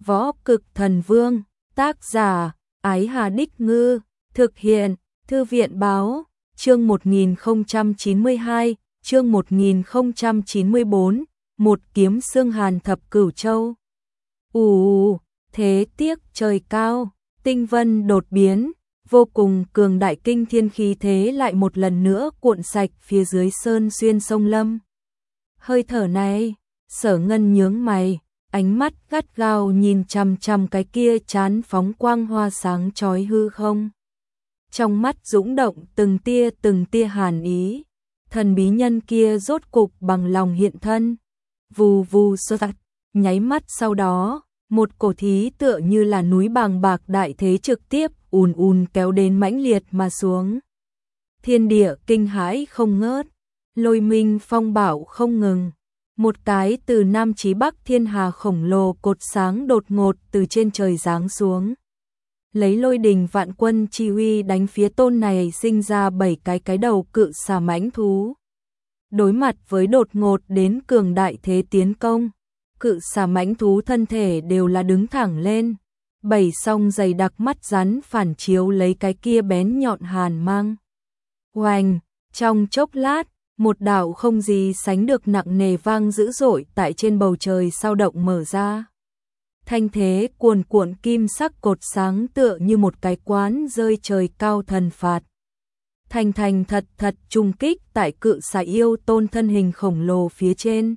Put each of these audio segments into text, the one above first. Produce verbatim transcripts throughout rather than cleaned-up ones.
Võ Cực Thần Vương, tác giả, Ái Hà Đích Ngư, thực hiện, Thư viện Báo, chương một nghìn không trăm chín mươi hai, chương một nghìn không trăm chín mươi bốn, một kiếm xương hàn thập cửu châu. Ù, thế tiếc trời cao, tinh vân đột biến, vô cùng cường đại kinh thiên khí thế lại một lần nữa cuộn sạch phía dưới sơn xuyên sông Lâm. Hơi thở này, Sở Ngân nhướng mày, ánh mắt gắt gao nhìn chằm chằm cái kia chán phóng quang hoa sáng chói hư không. Trong mắt dũng động từng tia từng tia hàn ý, thần bí nhân kia rốt cục bằng lòng hiện thân. Vù vù sơ sạt, nháy mắt sau đó, một cổ thí tựa như là núi bàng bạc đại thế trực tiếp ùn ùn kéo đến mãnh liệt mà xuống. Thiên địa kinh hãi không ngớt, lôi minh phong bạo không ngừng. Một cái từ Nam chí Bắc thiên hà khổng lồ cột sáng đột ngột từ trên trời giáng xuống. Lấy lôi đình vạn quân chi uy đánh phía tôn này sinh ra bảy cái cái đầu cự xà mãnh thú. Đối mặt với đột ngột đến cường đại thế tiến công, cự xà mãnh thú thân thể đều là đứng thẳng lên. Bảy song dày đặc mắt rắn phản chiếu lấy cái kia bén nhọn hàn mang. Oanh, trong chốc lát, một đạo không gì sánh được nặng nề vang dữ dội tại trên bầu trời sao động mở ra. Thanh thế cuồn cuộn kim sắc cột sáng tựa như một cái quán rơi trời cao thần phạt. Thành thành thật thật trùng kích tại cự xà yêu tôn thân hình khổng lồ phía trên.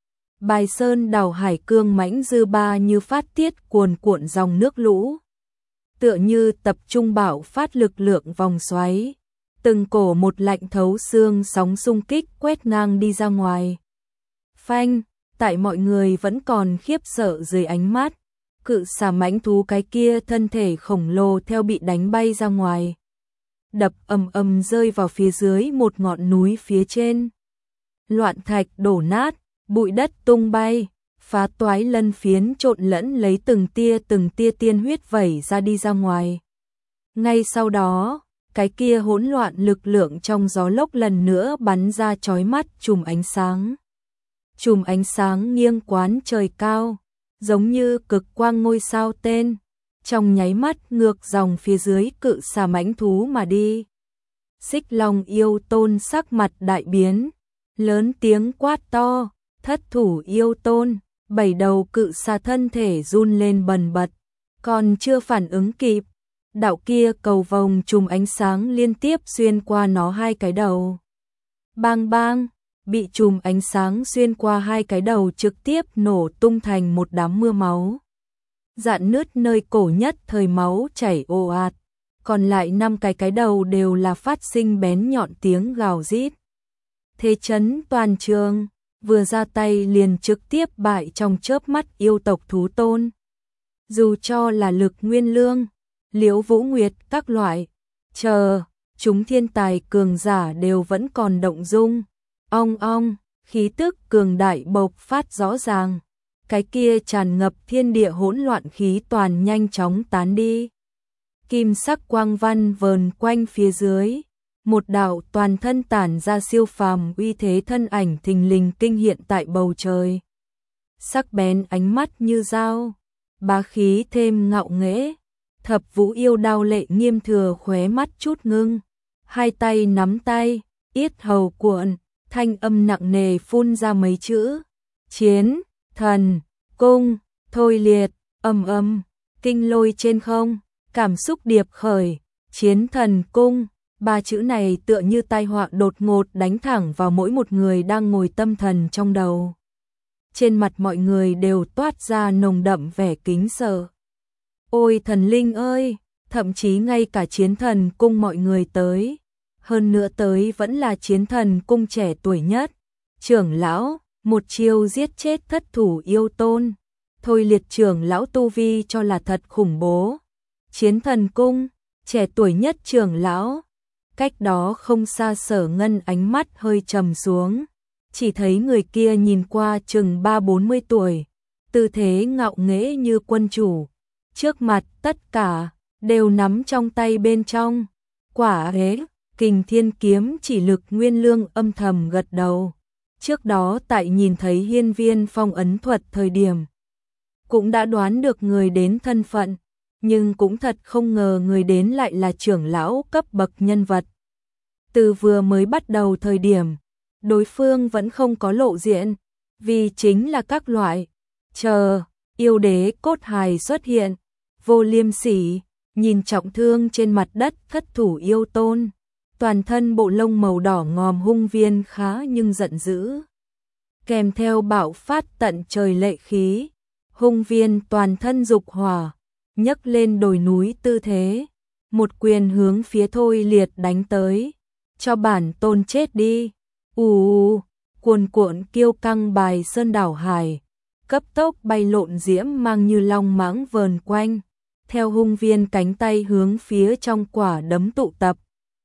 Bài sơn đảo hải cương mãnh dư ba như phát tiết cuồn cuộn dòng nước lũ. Tựa như tập trung bạo phát lực lượng vòng xoáy. Từng cổ một lạnh thấu xương sóng xung kích quét ngang đi ra ngoài. Phanh, tại mọi người vẫn còn khiếp sợ dưới ánh mắt, cự xà mãnh thú cái kia thân thể khổng lồ theo bị đánh bay ra ngoài. Đập ầm ầm rơi vào phía dưới một ngọn núi phía trên. Loạn thạch đổ nát, bụi đất tung bay, phá toái lân phiến trộn lẫn lấy từng tia từng tia tiên huyết vẩy ra đi ra ngoài. Ngay sau đó, cái kia hỗn loạn lực lượng trong gió lốc lần nữa bắn ra chói mắt chùm ánh sáng. Chùm ánh sáng nghiêng quán trời cao, giống như cực quang ngôi sao tên, trong nháy mắt ngược dòng phía dưới cự xà mãnh thú mà đi. Xích Long yêu tôn sắc mặt đại biến, lớn tiếng quát to, thất thủ yêu tôn, bảy đầu cự xà thân thể run lên bần bật, còn chưa phản ứng kịp. Đạo kia cầu vồng chùm ánh sáng liên tiếp xuyên qua nó hai cái đầu. Bang bang, bị chùm ánh sáng xuyên qua hai cái đầu trực tiếp nổ tung thành một đám mưa máu. Dạn nứt nơi cổ nhất thời máu chảy ồ ạt, còn lại năm cái cái đầu đều là phát sinh bén nhọn tiếng gào rít. Thế chấn toàn trường, vừa ra tay liền trực tiếp bại trong chớp mắt yêu tộc thú tôn. Dù cho là Lực Nguyên Lương, Liễu Vũ Nguyệt các loại, chờ, chúng thiên tài cường giả đều vẫn còn động dung. Ong ong, khí tức cường đại bộc phát rõ ràng, cái kia tràn ngập thiên địa hỗn loạn khí toàn nhanh chóng tán đi. Kim sắc quang văn vờn quanh phía dưới, một đạo toàn thân tản ra siêu phàm uy thế thân ảnh thình lình kinh hiện tại bầu trời. Sắc bén ánh mắt như dao, bá khí thêm ngạo nghễ. Thập Vũ yêu đao lệ nghiêm thừa khóe mắt chút ngưng, hai tay nắm tay, yết hầu cuộn, thanh âm nặng nề phun ra mấy chữ: Chiến, thần, cung, thôi liệt, ầm ầm, kinh lôi trên không, cảm xúc điệp khởi, chiến thần cung, ba chữ này tựa như tai họa đột ngột đánh thẳng vào mỗi một người đang ngồi tâm thần trong đầu. Trên mặt mọi người đều toát ra nồng đậm vẻ kính sợ. Ôi thần linh ơi, thậm chí ngay cả chiến thần cung mọi người tới, hơn nữa tới vẫn là chiến thần cung trẻ tuổi nhất. Trưởng lão, một chiêu giết chết thất thủ yêu tôn, thôi liệt trưởng lão tu vi cho là thật khủng bố. Chiến thần cung, trẻ tuổi nhất trưởng lão, cách đó không xa Sở Ngân ánh mắt hơi trầm xuống, chỉ thấy người kia nhìn qua chừng ba bốn mươi tuổi, tư thế ngạo nghễ như quân chủ. Trước mặt tất cả đều nắm trong tay bên trong. Quả hế, Kình Thiên kiếm chỉ Lực Nguyên Lương âm thầm gật đầu. Trước đó tại nhìn thấy hiên viên phong ấn thuật thời điểm, cũng đã đoán được người đến thân phận, nhưng cũng thật không ngờ người đến lại là trưởng lão cấp bậc nhân vật. Từ vừa mới bắt đầu thời điểm, đối phương vẫn không có lộ diện, vì chính là các loại chờ yêu đế cốt hài xuất hiện, Vô Liêm Sỉ nhìn trọng thương trên mặt đất thất thủ yêu tôn, toàn thân bộ lông màu đỏ ngòm hung viên khá nhưng giận dữ, kèm theo bạo phát tận trời lệ khí, hung viên toàn thân dục hỏa, nhấc lên đồi núi tư thế, một quyền hướng phía Thôi Liệt đánh tới, cho bản tôn chết đi. Ù, cuồn cuộn kiêu căng bài sơn đảo hải, cấp tốc bay lộn diễm mang như long mãng vờn quanh, theo hung viên cánh tay hướng phía trong quả đấm tụ tập.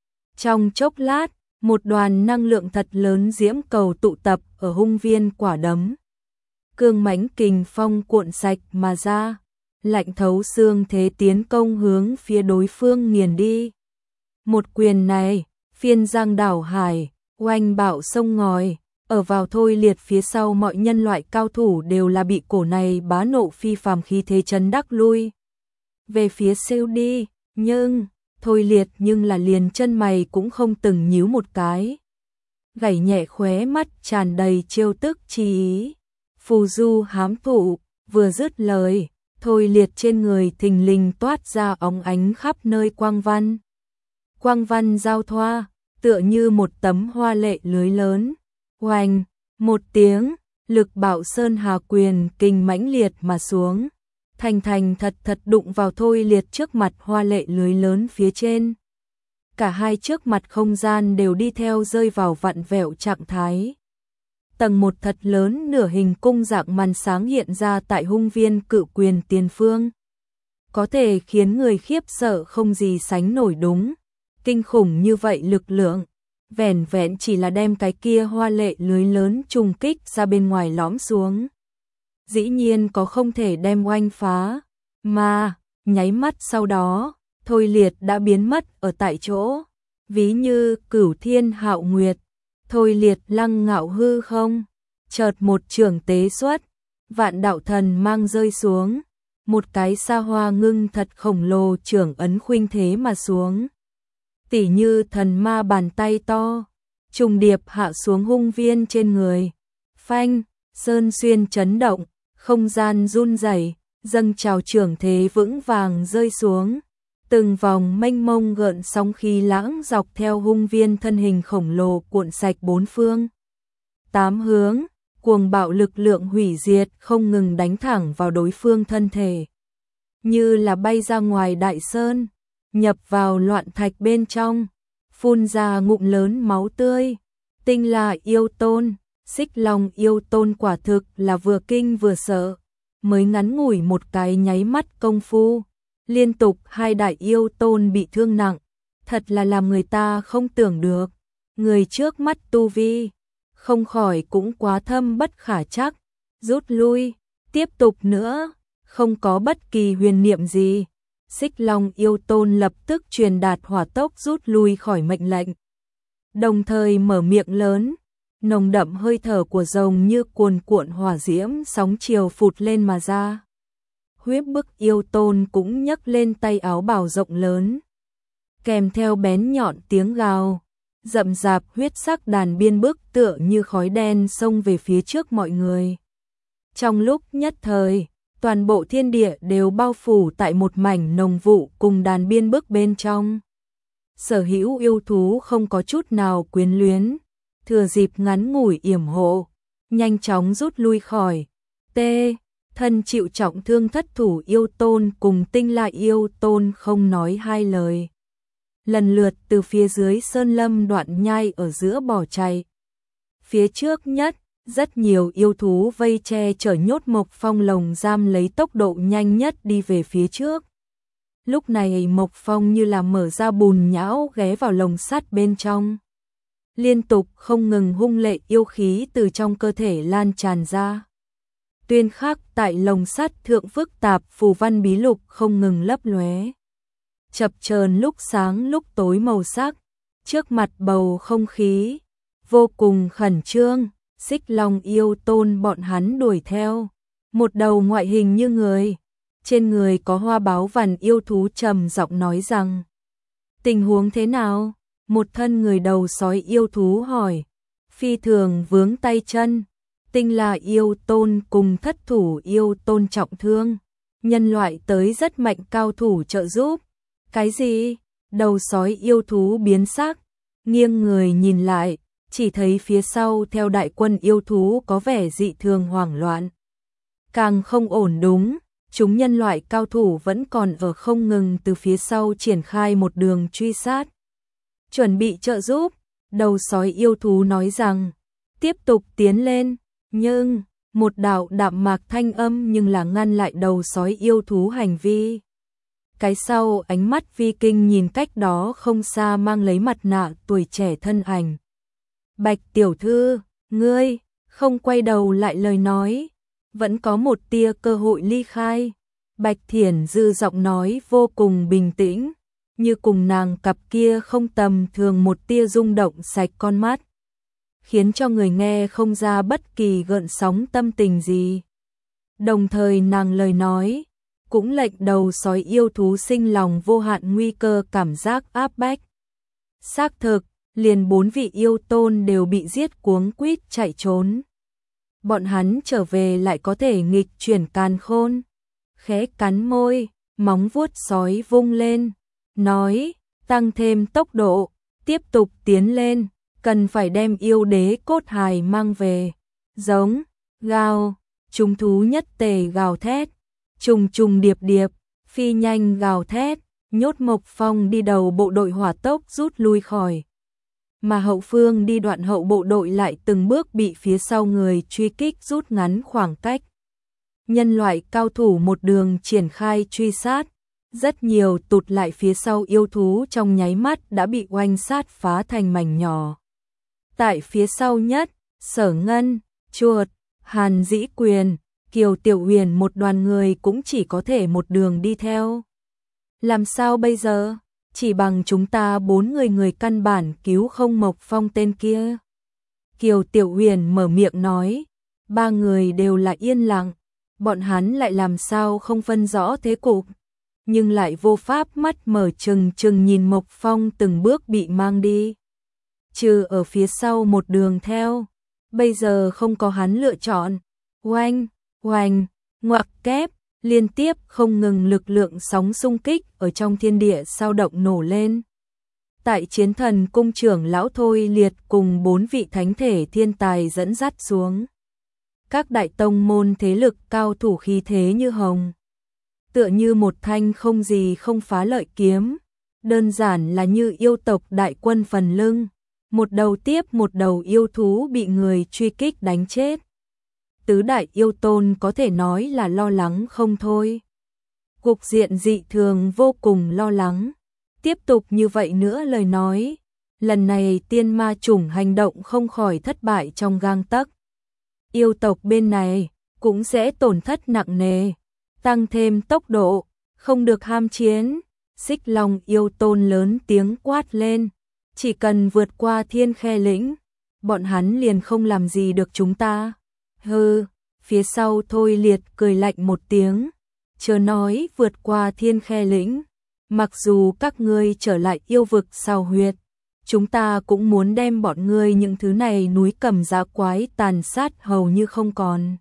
Trong chốc lát, một đoàn năng lượng thật lớn diễm cầu tụ tập ở hung viên quả đấm. Cương mãnh kình phong cuộn sạch mà ra, lạnh thấu xương thế tiến công hướng phía đối phương nghiền đi. Một quyền này, phiên giang đảo hải, oanh bạo sông ngòi, ở vào Thôi Liệt phía sau mọi nhân loại cao thủ đều là bị cổ này bá nộ phi phàm khí thế chấn đắc lui về phía sau đi, nhưng Thôi Liệt nhưng là liền chân mày cũng không từng nhíu một cái, gảy nhẹ khóe mắt tràn đầy trêu tức chi ý. Phù du hám thụ, vừa dứt lời, Thôi Liệt trên người thình lình toát ra óng ánh khắp nơi quang văn. Quang văn giao thoa, tựa như một tấm hoa lệ lưới lớn. Oanh, một tiếng, lực bạo sơn hà quyền kinh mãnh liệt mà xuống, thành thành thật thật đụng vào Thôi Liệt trước mặt hoa lệ lưới lớn phía trên. Cả hai trước mặt không gian đều đi theo rơi vào vặn vẹo trạng thái. Tầng một thật lớn nửa hình cung dạng màn sáng hiện ra tại hung viên cự quyền tiền phương, có thể khiến người khiếp sợ không gì sánh nổi. Đúng, kinh khủng như vậy lực lượng, vẻn vẹn chỉ là đem cái kia hoa lệ lưới lớn trùng kích ra bên ngoài lõm xuống, dĩ nhiên có không thể đem oanh phá, mà nháy mắt sau đó, Thôi Liệt đã biến mất ở tại chỗ, ví như cửu thiên hạo nguyệt. Thôi Liệt lăng ngạo hư không, chợt một trường tế xuất, vạn đạo thần mang rơi xuống, một cái sa hoa ngưng thật khổng lồ trưởng ấn khuynh thế mà xuống, tỉ như thần ma bàn tay to, trùng điệp hạ xuống hung viên trên người. Phanh, sơn xuyên chấn động, không gian run rẩy, dâng trào trưởng thế vững vàng rơi xuống. Từng vòng mênh mông gợn sóng khí lãng dọc theo hung viên thân hình khổng lồ cuộn sạch bốn phương. Tám hướng, cuồng bạo lực lượng hủy diệt không ngừng đánh thẳng vào đối phương thân thể. Như là bay ra ngoài đại sơn, nhập vào loạn thạch bên trong, phun ra ngụm lớn máu tươi. Tinh là yêu tôn, Xích Long yêu tôn quả thực là vừa kinh vừa sợ, mới ngắn ngủi một cái nháy mắt công phu. Liên tục hai đại yêu tôn bị thương nặng, thật là làm người ta không tưởng được. Người trước mắt tu vi, không khỏi cũng quá thâm bất khả trắc, rút lui, tiếp tục nữa, không có bất kỳ huyền niệm gì. Xích Long yêu tôn lập tức truyền đạt hỏa tốc rút lui khỏi mệnh lệnh, đồng thời mở miệng lớn, nồng đậm hơi thở của rồng như cuồn cuộn hỏa diễm sóng chiều phụt lên mà ra. Huyết bức yêu tôn cũng nhấc lên tay áo bào rộng lớn, kèm theo bén nhọn tiếng gào, rậm rạp huyết sắc đàn biên bức tựa như khói đen xông về phía trước mọi người. Trong lúc nhất thời, toàn bộ thiên địa đều bao phủ tại một mảnh nồng vụ cùng đàn biên bức bên trong. Sở hữu yêu thú không có chút nào quyến luyến, thừa dịp ngắn ngủi yểm hộ, nhanh chóng rút lui khỏi. T. Thân chịu trọng thương thất thủ yêu tôn cùng tinh la yêu tôn không nói hai lời, lần lượt từ phía dưới sơn lâm đoạn nhai ở giữa bỏ chạy. Phía trước nhất, rất nhiều yêu thú vây che chở nhốt Mộc Phong lồng giam lấy tốc độ nhanh nhất đi về phía trước. Lúc này Mộc Phong như là mở ra bùn nhão ghé vào lồng sắt bên trong. Liên tục không ngừng hung lệ yêu khí từ trong cơ thể lan tràn ra. Tuyên khắc tại lồng sắt thượng phức tạp phù văn bí lục không ngừng lấp lóe, chập chờn lúc sáng lúc tối màu sắc, trước mặt bầu không khí vô cùng khẩn trương. Xích Long yêu tôn bọn hắn đuổi theo, một đầu ngoại hình như người, trên người có hoa báo vằn yêu thú trầm giọng nói rằng. Tình huống thế nào? Một thân người đầu sói yêu thú hỏi. Phi thường vướng tay chân, Tinh La yêu tôn cùng thất thủ yêu tôn trọng thương. Nhân loại tới rất mạnh cao thủ trợ giúp. Cái gì? Đầu sói yêu thú biến sắc, nghiêng người nhìn lại, chỉ thấy phía sau theo đại quân yêu thú có vẻ dị thường hoảng loạn. Càng không ổn đúng, chúng nhân loại cao thủ vẫn còn ở không ngừng từ phía sau triển khai một đường truy sát. Chuẩn bị trợ giúp, đầu sói yêu thú nói rằng, tiếp tục tiến lên, nhưng, một đạo đạm mạc thanh âm nhưng là ngăn lại đầu sói yêu thú hành vi. Cái sau ánh mắt vi kinh nhìn cách đó không xa mang lấy mặt nạ tuổi trẻ thân ảnh. Bạch tiểu thư, ngươi, không quay đầu lại lời nói, vẫn có một tia cơ hội ly khai. Bạch Thiển Dư giọng nói vô cùng bình tĩnh, như cùng nàng cặp kia không tầm thường một tia rung động sạch con mắt, khiến cho người nghe không ra bất kỳ gợn sóng tâm tình gì. Đồng thời nàng lời nói, cũng lệnh đầu sói yêu thú sinh lòng vô hạn nguy cơ cảm giác áp bách. Xác thực, liền bốn vị yêu tôn đều bị giết cuống quýt chạy trốn. Bọn hắn trở về lại có thể nghịch chuyển càn khôn. Khẽ cắn môi, móng vuốt sói vung lên, nói, tăng thêm tốc độ, tiếp tục tiến lên, cần phải đem yêu đế cốt hài mang về. Giống, gào, chúng thú nhất tề gào thét, trùng trùng điệp điệp, phi nhanh gào thét, Nhốt Mộc Phong đi đầu bộ đội hỏa tốc rút lui khỏi. Mà hậu phương đi đoạn hậu bộ đội lại từng bước bị phía sau người truy kích rút ngắn khoảng cách. Nhân loại cao thủ một đường triển khai truy sát, rất nhiều tụt lại phía sau yêu thú trong nháy mắt đã bị oanh sát phá thành mảnh nhỏ. Tại phía sau nhất, Sở Ngân, Chuột, Hàn Dĩ Quyền, Kiều Tiểu Huyền một đoàn người cũng chỉ có thể một đường đi theo. Làm sao bây giờ? Chỉ bằng chúng ta bốn người người căn bản cứu không Mộc Phong tên kia. Kiều Tiểu Huyền mở miệng nói, ba người đều là yên lặng, bọn hắn lại làm sao không phân rõ thế cục, nhưng lại vô pháp mắt mở trừng trừng nhìn Mộc Phong từng bước bị mang đi. Trừ ở phía sau một đường theo, bây giờ không có hắn lựa chọn. Oanh, oanh, ngoặc kép, liên tiếp không ngừng lực lượng sóng xung kích ở trong thiên địa sao động nổ lên. Tại chiến thần cung trưởng lão Thôi Liệt cùng bốn vị thánh thể thiên tài dẫn dắt xuống. Các đại tông môn thế lực cao thủ khí thế như hồng. Tựa như một thanh không gì không phá lợi kiếm. Đơn giản là như yêu tộc đại quân phần lưng. Một đầu tiếp một đầu yêu thú bị người truy kích đánh chết. Tứ đại yêu tôn có thể nói là lo lắng không thôi. Cục diện dị thường vô cùng lo lắng. Tiếp tục như vậy nữa lời nói, lần này tiên ma chủng hành động không khỏi thất bại trong gang tấc. Yêu tộc bên này cũng sẽ tổn thất nặng nề, tăng thêm tốc độ, không được ham chiến. Xích Long yêu tôn lớn tiếng quát lên, chỉ cần vượt qua Thiên Khe lĩnh, bọn hắn liền không làm gì được chúng ta. Hừ, phía sau Thôi Liệt cười lạnh một tiếng, chớ nói vượt qua Thiên Khe lĩnh, mặc dù các ngươi trở lại yêu vực sao huyệt, chúng ta cũng muốn đem bọn ngươi những thứ này núi cầm giá quái tàn sát hầu như không còn.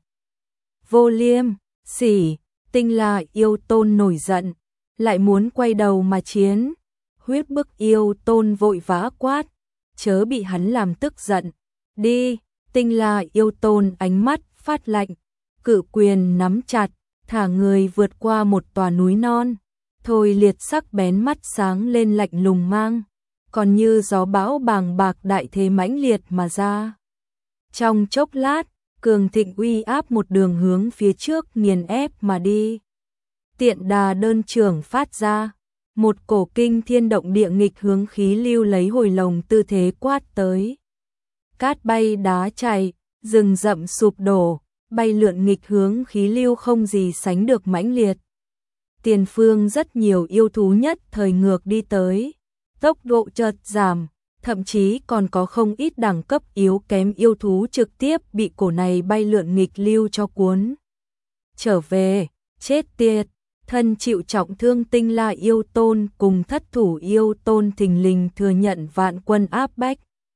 Vô Liêm, Sỉ, Tinh La yêu tôn nổi giận, lại muốn quay đầu mà chiến. Huyết Bức yêu tôn vội vã quát, chớ bị hắn làm tức giận. Đi, Tinh La yêu tôn ánh mắt phát lạnh, cự quyền nắm chặt, thả người vượt qua một tòa núi non. Thôi Liệt sắc bén mắt sáng lên lạnh lùng mang, còn như gió bão bàng bạc đại thế mãnh liệt mà ra. Trong chốc lát, cường thịnh uy áp một đường hướng phía trước nghiền ép mà đi. Tiện đà đơn trưởng phát ra, một cổ kinh thiên động địa nghịch hướng khí lưu lấy hồi lồng tư thế quát tới. Cát bay đá chảy, rừng rậm sụp đổ, bay lượn nghịch hướng khí lưu không gì sánh được mãnh liệt. Tiền phương rất nhiều yêu thú nhất thời ngược đi tới, tốc độ chợt giảm, thậm chí còn có không ít đẳng cấp yếu kém yêu thú trực tiếp bị cổ này bay lượn nghịch lưu cho cuốn. trở về, chết tiệt, thân chịu trọng thương Tinh La yêu tôn cùng thất thủ yêu tôn thình lình thừa nhận vạn quân áp bách.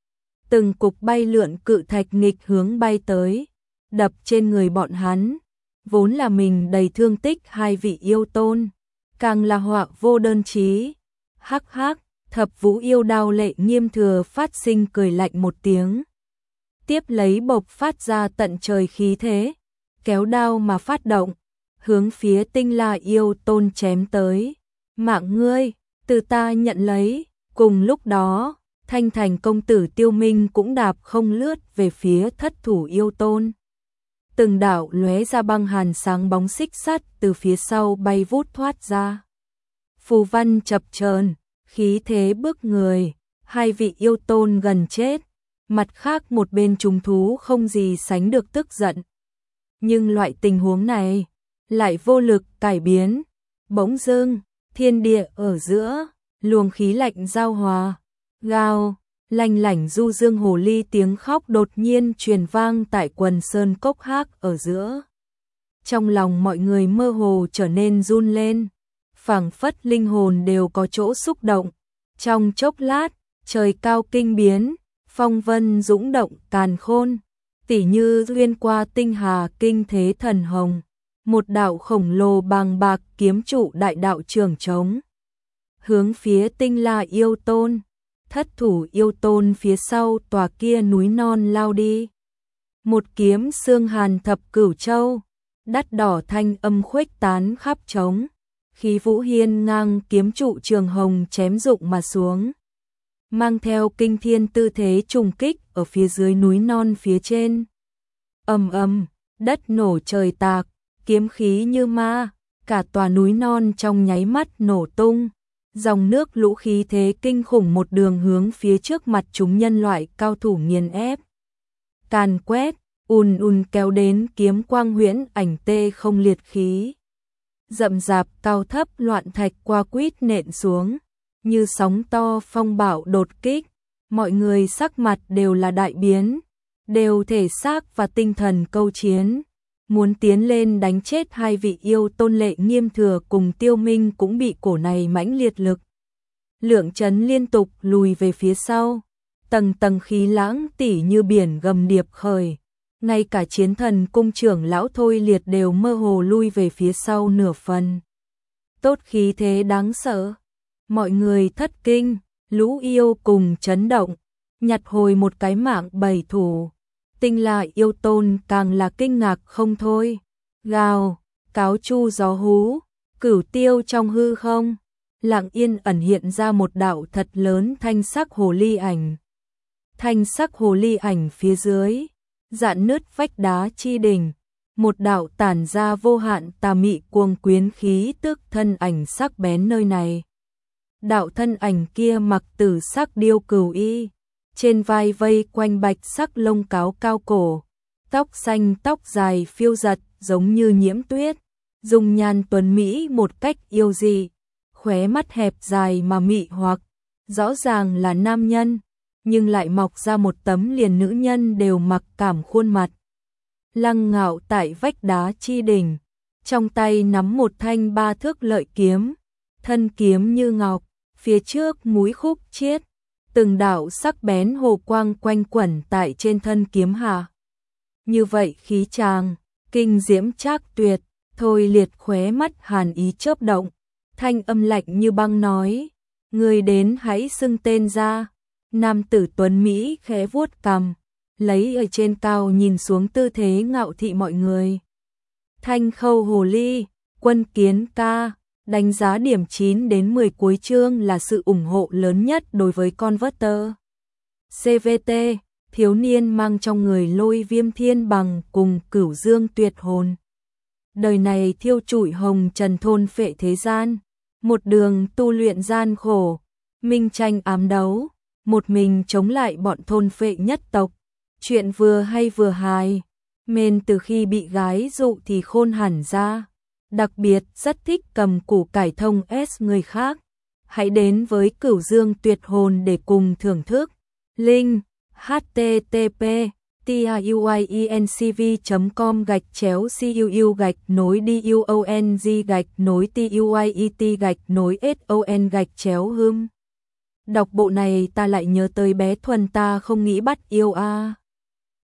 Từng cục bay lượn cự thạch nghịch hướng bay tới, đập trên người bọn hắn, vốn là mình đầy thương tích hai vị yêu tôn, càng là họa vô đơn chí. Hắc hắc, Thập Vũ yêu đao Lệ Nghiêm Thừa phát sinh cười lạnh một tiếng. Tiếp lấy bộc phát ra tận trời khí thế, kéo đao mà phát động, hướng phía Tinh La yêu tôn chém tới. Mạng ngươi, từ ta nhận lấy. Cùng lúc đó, Thanh Thành công tử Tiêu Minh cũng đạp không lướt về phía thất thủ yêu tôn. Từng đạo lóe ra băng hàn sáng bóng xích sắt từ phía sau bay vút thoát ra. Phù văn chập chờn, khí thế bức người, hai vị yêu tôn gần chết, mặt khác một bên trùng thú không gì sánh được tức giận. Nhưng loại tình huống này lại vô lực cải biến. Bỗng dưng, thiên địa ở giữa, luồng khí lạnh giao hòa, gào, lanh lảnh du dương hồ ly tiếng khóc đột nhiên truyền vang tại quần sơn cốc hác ở giữa. Trong lòng mọi người mơ hồ trở nên run lên, phảng phất linh hồn đều có chỗ xúc động. Trong chốc lát, trời cao kinh biến, phong vân dũng động càn khôn, tỉ như xuyên qua tinh hà kinh thế thần hồng, một đạo khổng lồ bàng bạc kiếm trụ đại đạo trường trống, hướng phía Tinh La yêu tôn, thất thủ yêu tôn phía sau tòa kia núi non lao đi. Một kiếm xương hàn thập cửu châu, đắt đỏ thanh âm khuếch tán khắp trống, khí vũ hiên ngang kiếm trụ trường hồng chém rụng mà xuống, mang theo kinh thiên tư thế trùng kích ở phía dưới núi non phía trên. Ầm ầm, đất nổ trời tạc, kiếm khí như ma, cả tòa núi non trong nháy mắt nổ tung, dòng nước lũ khí thế kinh khủng một đường hướng phía trước mặt chúng nhân loại cao thủ nghiền ép. Càn quét, ùn ùn kéo đến kiếm quang huyễn ảnh tê không liệt khí. Rậm rạp cao thấp loạn thạch qua quýt nện xuống, như sóng to phong bạo đột kích, mọi người sắc mặt đều là đại biến, đều thể xác và tinh thần câu chiến, muốn tiến lên đánh chết hai vị yêu tôn Lệ Nghiêm Thừa cùng Tiêu Minh cũng bị cổ này mãnh liệt lực lượng chấn liên tục lùi về phía sau, tầng tầng khí lãng tỉ như biển gầm điệp khởi, ngay cả chiến thần cung trưởng lão Thôi Liệt đều mơ hồ lui về phía sau nửa phần. Tốt khí thế đáng sợ, mọi người thất kinh, lũ yêu cùng chấn động, nhặt hồi một cái mạng bảy thủ. Tinh La yêu tôn càng là kinh ngạc không thôi, gào, cáo chu gió hú, cửu tiêu trong hư không, lặng yên ẩn hiện ra một đạo thật lớn thanh sắc hồ ly ảnh. Thanh sắc hồ ly ảnh phía dưới, dạn nứt vách đá chi đỉnh, một đạo tản ra vô hạn tà mị cuồng quyến khí tức thân ảnh sắc bén nơi này. Đạo thân ảnh kia mặc tử sắc điêu cửu y, trên vai vây quanh bạch sắc lông cáo cao cổ, tóc xanh tóc dài phiêu giật giống như nhiễm tuyết, dung nhan tuấn mỹ một cách yêu dị, khóe mắt hẹp dài mà mị hoặc, rõ ràng là nam nhân, nhưng lại mọc ra một tấm liền nữ nhân đều mặc cảm khuôn mặt. Lăng ngạo tại vách đá chi đỉnh, trong tay nắm một thanh ba thước lợi kiếm, thân kiếm như ngọc, phía trước múi khúc chiết, từng đạo sắc bén hồ quang quanh quẩn tại trên thân kiếm hạ. Như vậy khí tràng, kinh diễm trác tuyệt, Thôi Liệt khóe mắt hàn ý chớp động, thanh âm lạnh như băng nói, người đến hãy xưng tên ra. Nam tử tuấn Mỹ khẽ vuốt cằm, lấy ở trên cao nhìn xuống tư thế ngạo thị mọi người. Thanh khâu hồ ly, quân kiến ca, đánh giá điểm chín đến mười cuối chương là sự ủng hộ lớn nhất đối với Converter. xê vê tê, thiếu niên mang trong người lôi viêm thiên bằng cùng cửu dương tuyệt hồn. Đời này thiêu trụi hồng trần thôn phệ thế gian, một đường tu luyện gian khổ, minh tranh ám đấu, một mình chống lại bọn thôn phệ nhất tộc. Chuyện vừa hay vừa hài, mên từ khi bị gái dụ thì khôn hẳn ra. Đặc biệt rất thích cầm củ cải thông S người khác. Hãy đến với Cửu Dương Tuyệt Hồn để cùng thưởng thức. Link: h t t p tiuyiencv chấm com gạch chéo cuu gạch nối duong gạch nối tuyet gạch nối son gạch chéo hum. Đọc bộ này ta lại nhớ tới bé Thuần ta không nghĩ bắt yêu a.